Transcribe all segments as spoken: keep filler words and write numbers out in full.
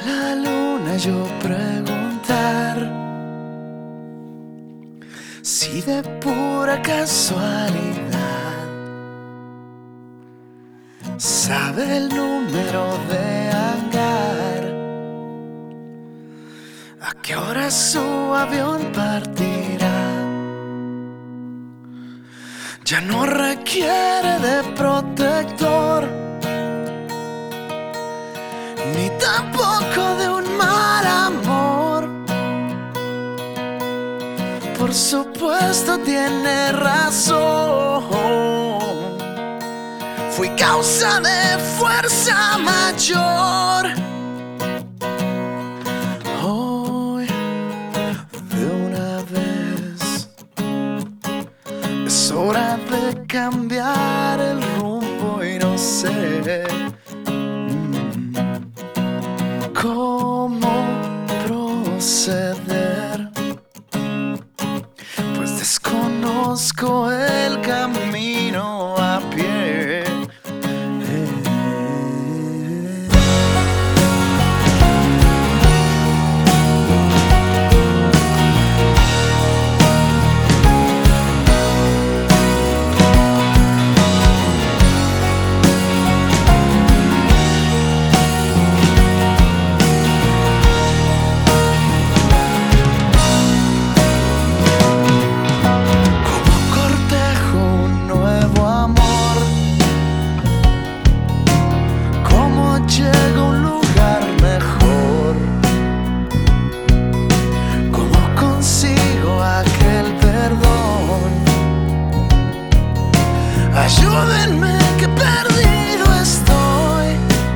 la luna yo preguntar si de pura casualidad sabe el número de hangar, a qué hora su avión partirá. Ya no requiere de protector, ni tampoco de un mal amor. Por supuesto tiene razón, fui causa de fuerza mayor. Hoy de una vez es hora de cambiar el rumbo y no sé cómo proceder, pues desconozco el camino a pie. Ayúdenme que perdido estoy,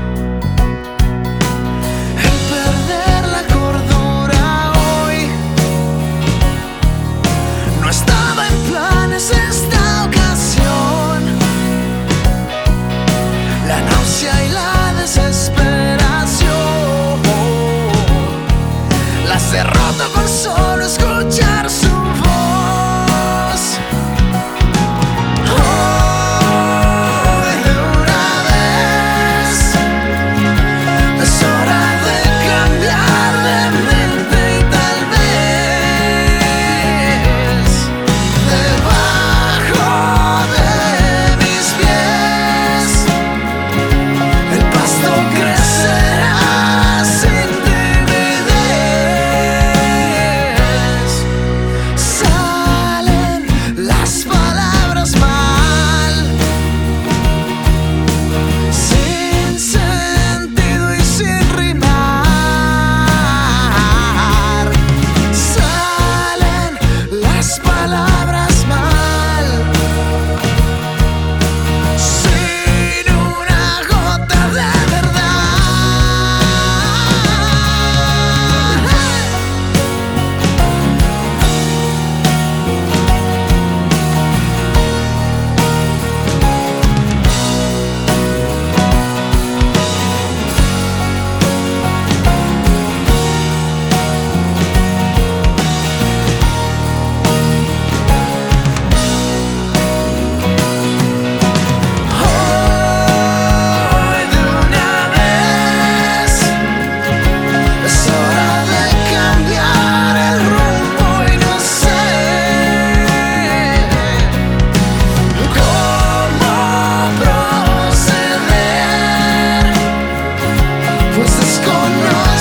el perder la cordura hoy. No estaba en planes esta ocasión, la náusea y la desesperación las he roto con solo escuchar su voz. Pues desconozco